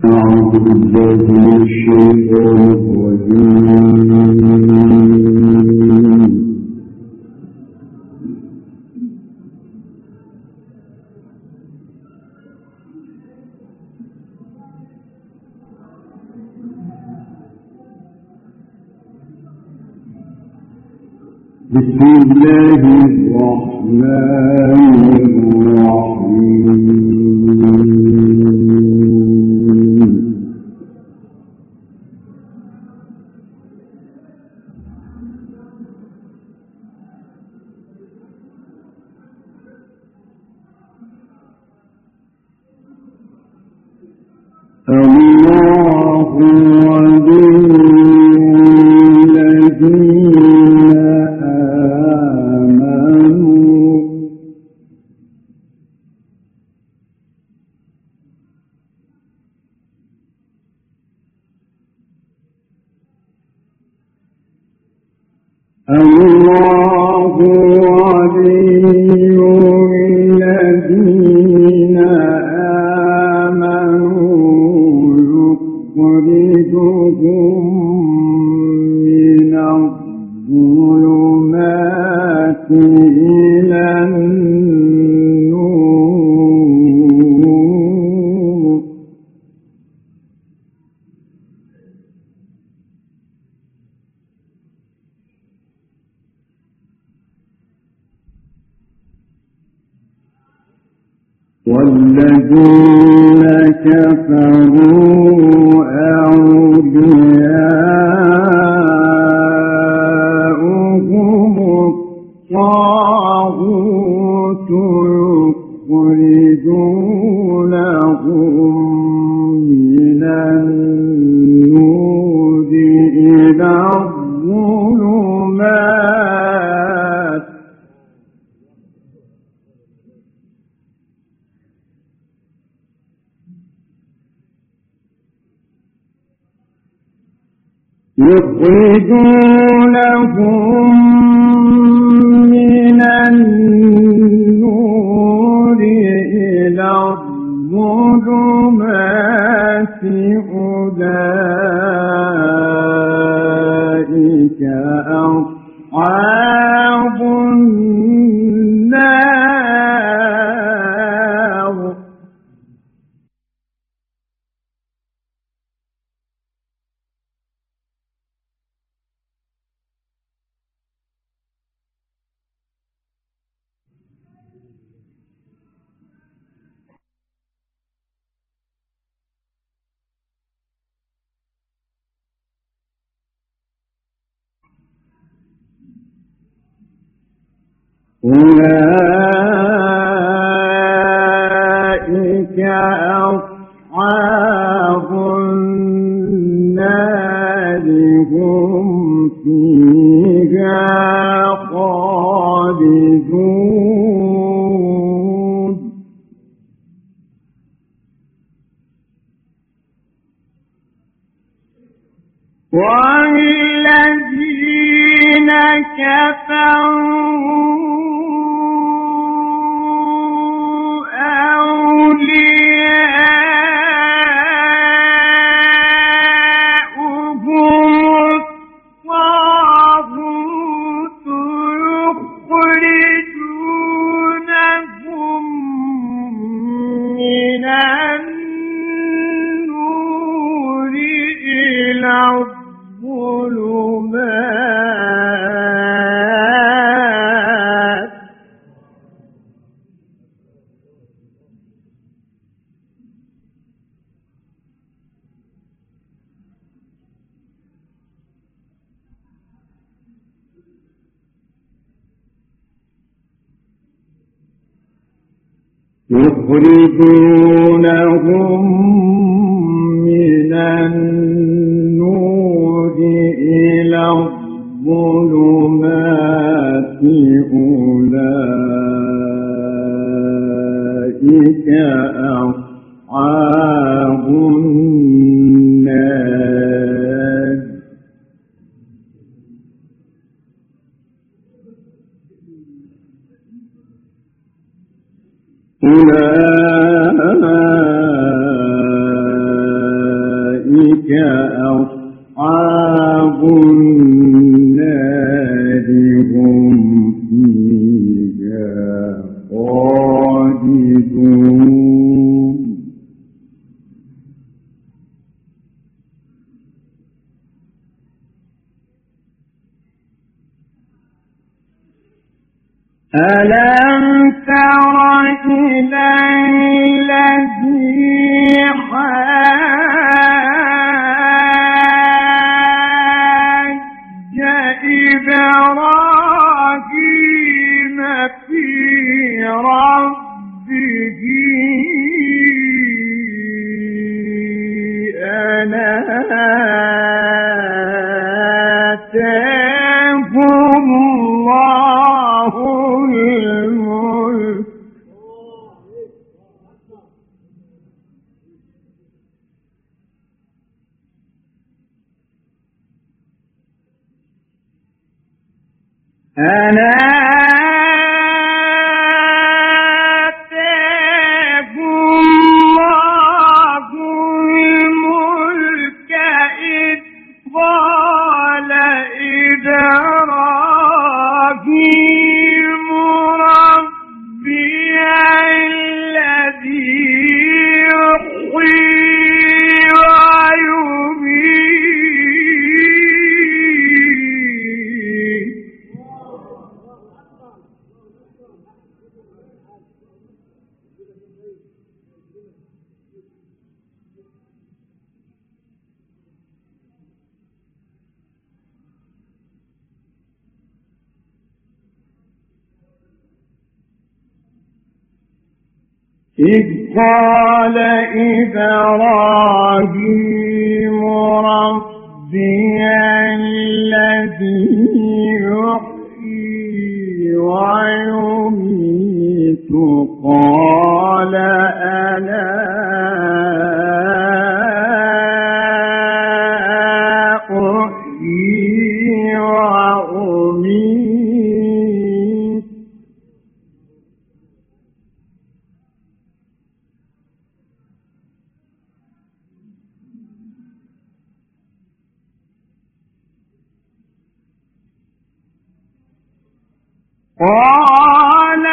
أعوذ بالله من الشيطان الرجيم. بسم الله الرحمن الرحيم. الله ولي الذين آمنوا الله ولي الذين يخرجهم من الظلمات إلى النور والذين كفروا أولياؤهم الطاغوت يخرجونهم من النور إلى الظلمات يخرجونهم من النور إلى الظلمات أولئك أصحاب النار أولئك أصحاب النار هم فيها خالدون والذين كفروا يخرجونهم من النور إلى الظلمات أولئك أصحاب النار أولئك أصحاب النار هم فيها خالدون ألم تر إلى الذي حاج إبراهيم في ربه أن آتاه الله الملك أن آتاه الله الملك إذ قال إبراهيم ربي الذي يحيي ويميت إذ قال إبراهيم ربي الذي يحيي ويميت قال أنا أحيي وأميت قال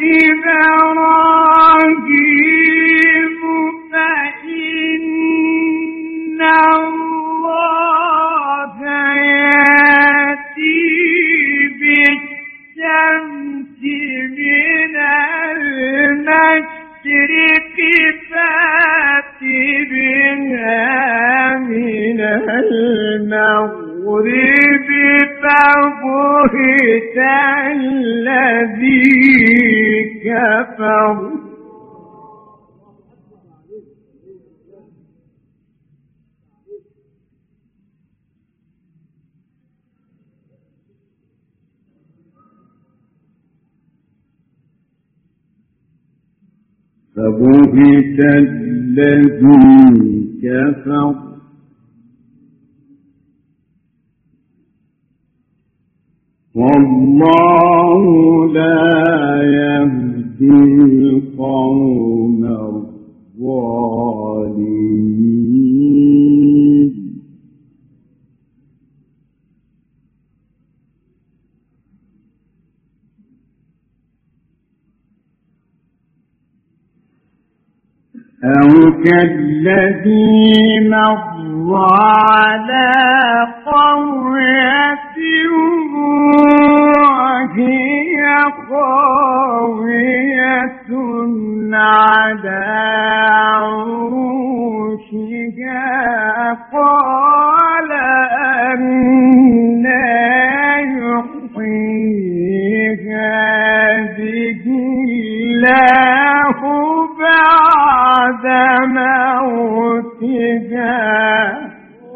إبراهيم فإن الله يأتي بالشمس من المشرق فأت بها من المغرب فبهت الذي كفر فبهت الذي كفر والله لا يهدي القوم الظالمين أو كالذي مر على قرية وهي خاوية على عروشها قال أنى يحيي هذه الله بعد موتها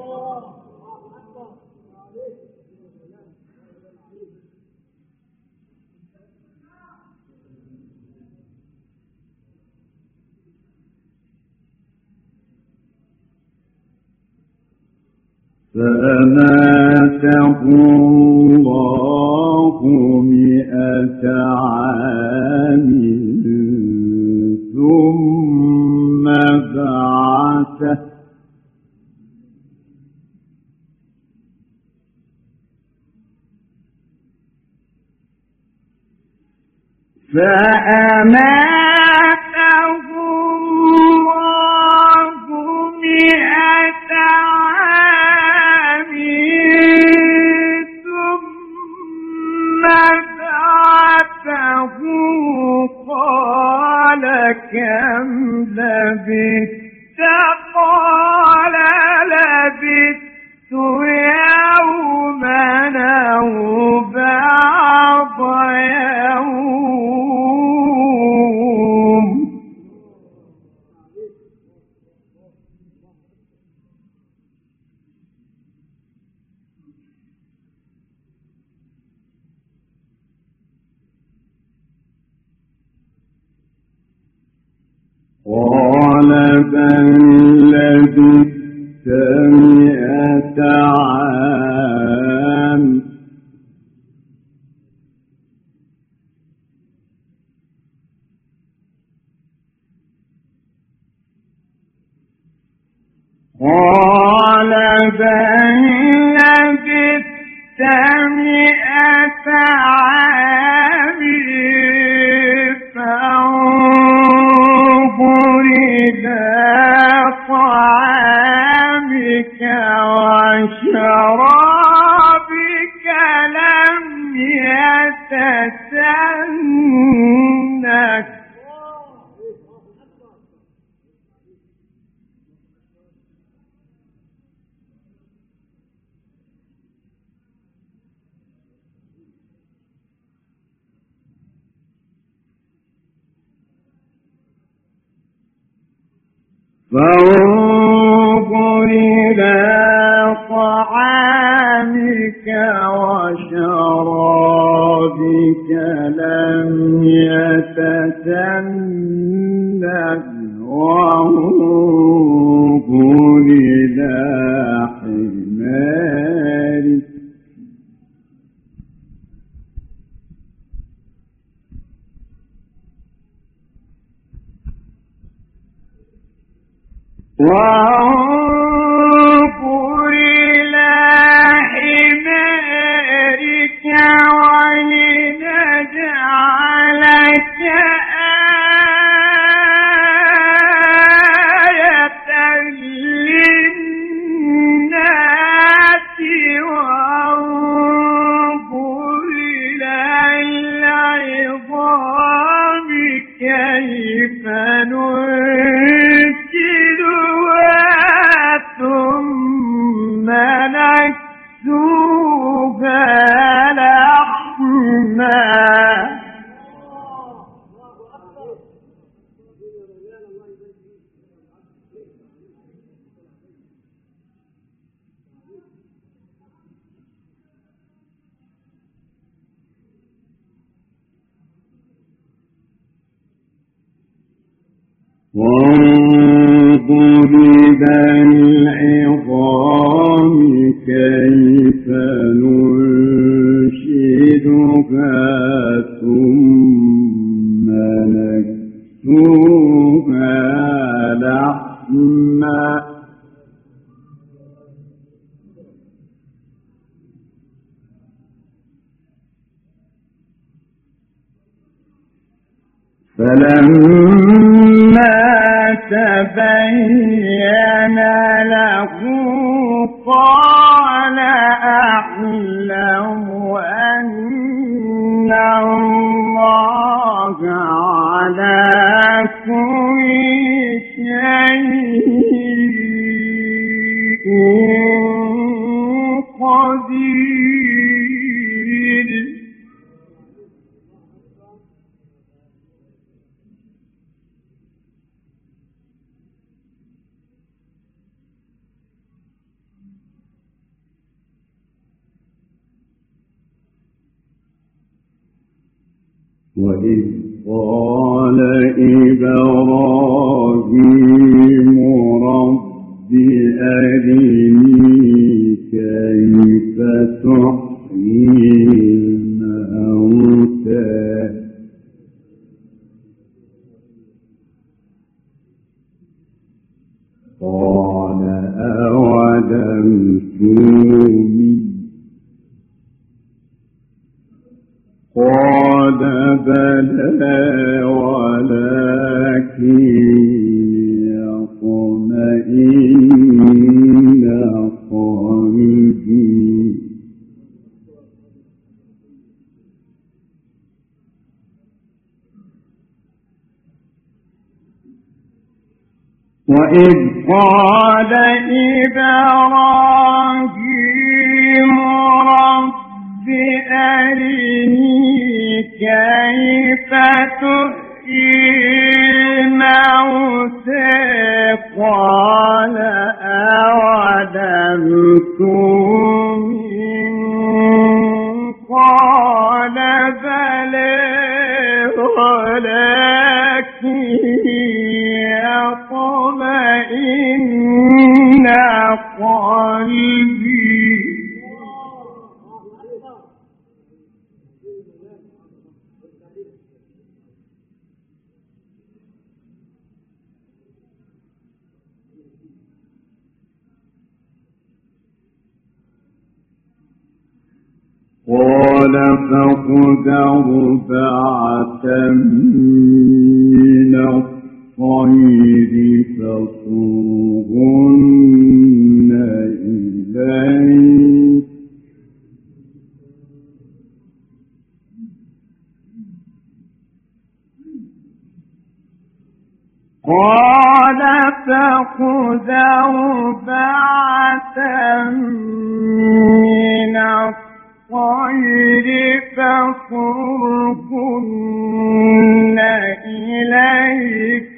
فأماته الله 100 عام ثم بعثه فأماته الله 100 عام ثم بعثه قال كم لبثت قال لبثت يوما أو بعض يوم قال بل لبثت 100 عام قال بل لبثت 100 عام فانظر إلى طعامك وشرابك لم يتسنك فانظر إلى طعامك وشرابك لم يتسنك وانظر إلى حمارك وانظر إلى حمارك ولنجعلك آية للناس وانظر إلى العظام كيف ثم نكسوها لحما وانظر إلى العظام كيف ننشدها ثم نكسوها لحما فلما تبين له قال أعلم أن الله على كل شيء قدير وإذ قال إبراهيم رب أرني كيف تحيي الموتى قال أولم تؤمن قال بلى وإذ قال إبراهيم رب أرني كيف تحيي الموتى قال أولم تؤمن قال بلى ولكن يطمئن قلبي قال فخذ أربعة من الطير فصرهن إليك قال فخذ أربعة من الطير فصرهن إليك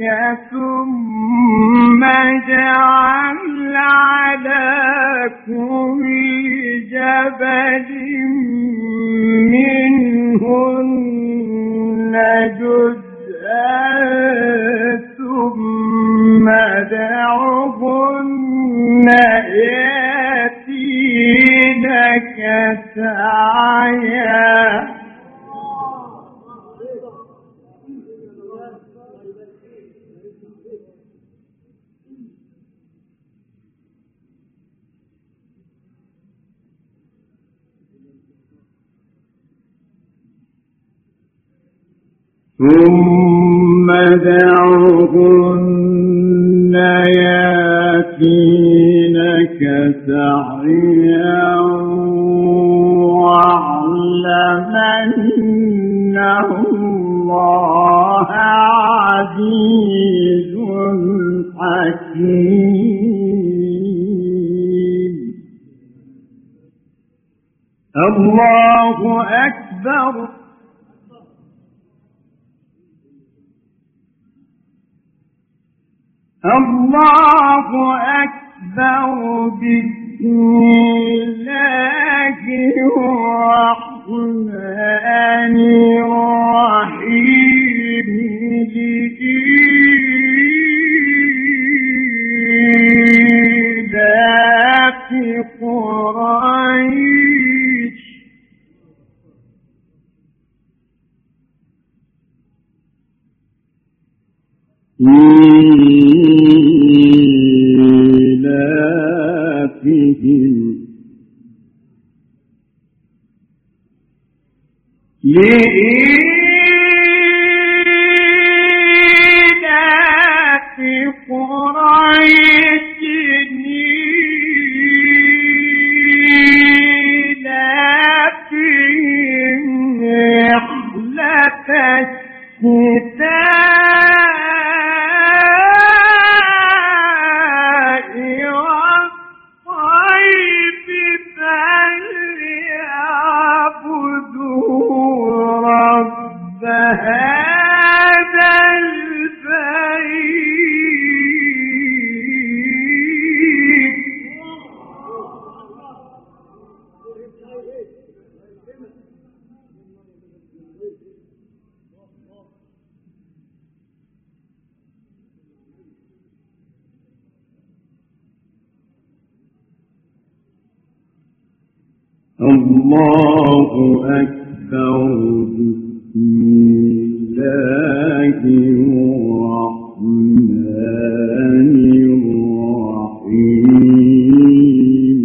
ثم اجعل على كل جبل منهن جزءا ثم ادعهن يأتينك سعيا ثم دعوهن يأتينك سعيا واعلم أن الله عزيز حكيم. الله أكبر. الله أكبر. بسم الله الرحمن الرحيم. لإيلاف قريش إيلافهم لإيلاف قريش إيلافهم رحلة الشتاء والصيف فليعبدوا رب هذا البيت. الله أكبر. بسم الله الرحمن الرحيم.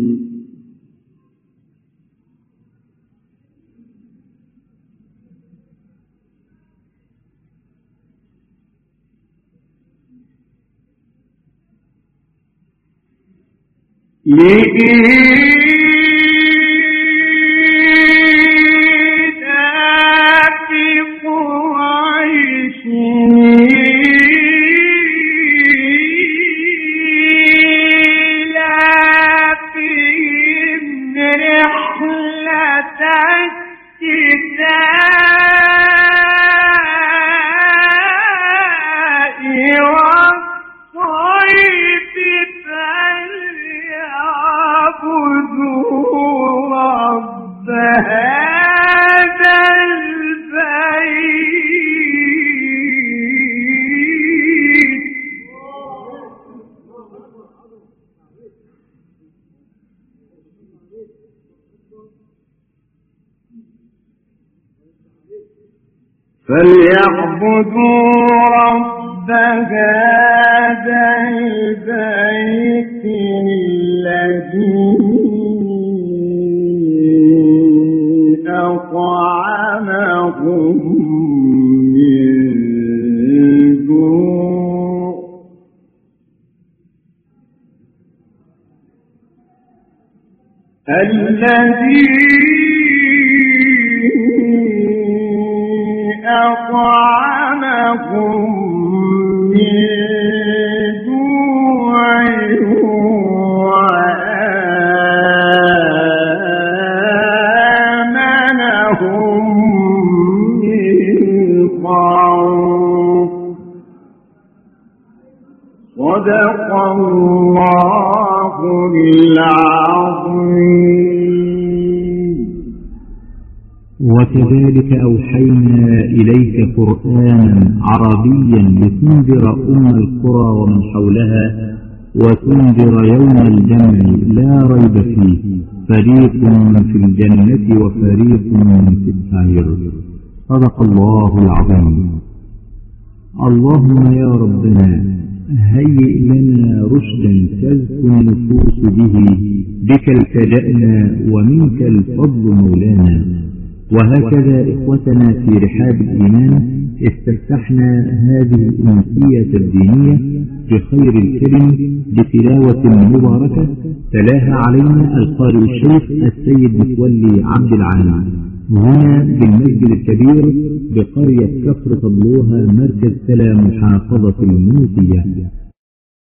فليعبدوا رب هذا البيت الذي أطعمهم من جوع الذي أطعمهم من جوع وآمنهم من خوف. صدق الله العظيم. وكذلك أوحينا إليك قرآنا عربيا لتنذر القرى ومن حولها وتنذر يوم الجمع لا ريب فيه فريق في الجنة وفريق في السعير. صدق الله العظيم. اللهم يا ربنا هيئ لنا رشدا تزكو النفوس به، بك التجأنا ومنك الفضل مولانا. وهكذا إخوتنا في رحاب الإيمان استفتحنا هذه الأمسية الدينية بخير الكلم بتلاوة مباركة تلاها علينا القارئ الشيخ السيد متولي عبد العال هنا بالمسجد الكبير بقرية كفر طبلوها مركز سلا محافظة المنوفية.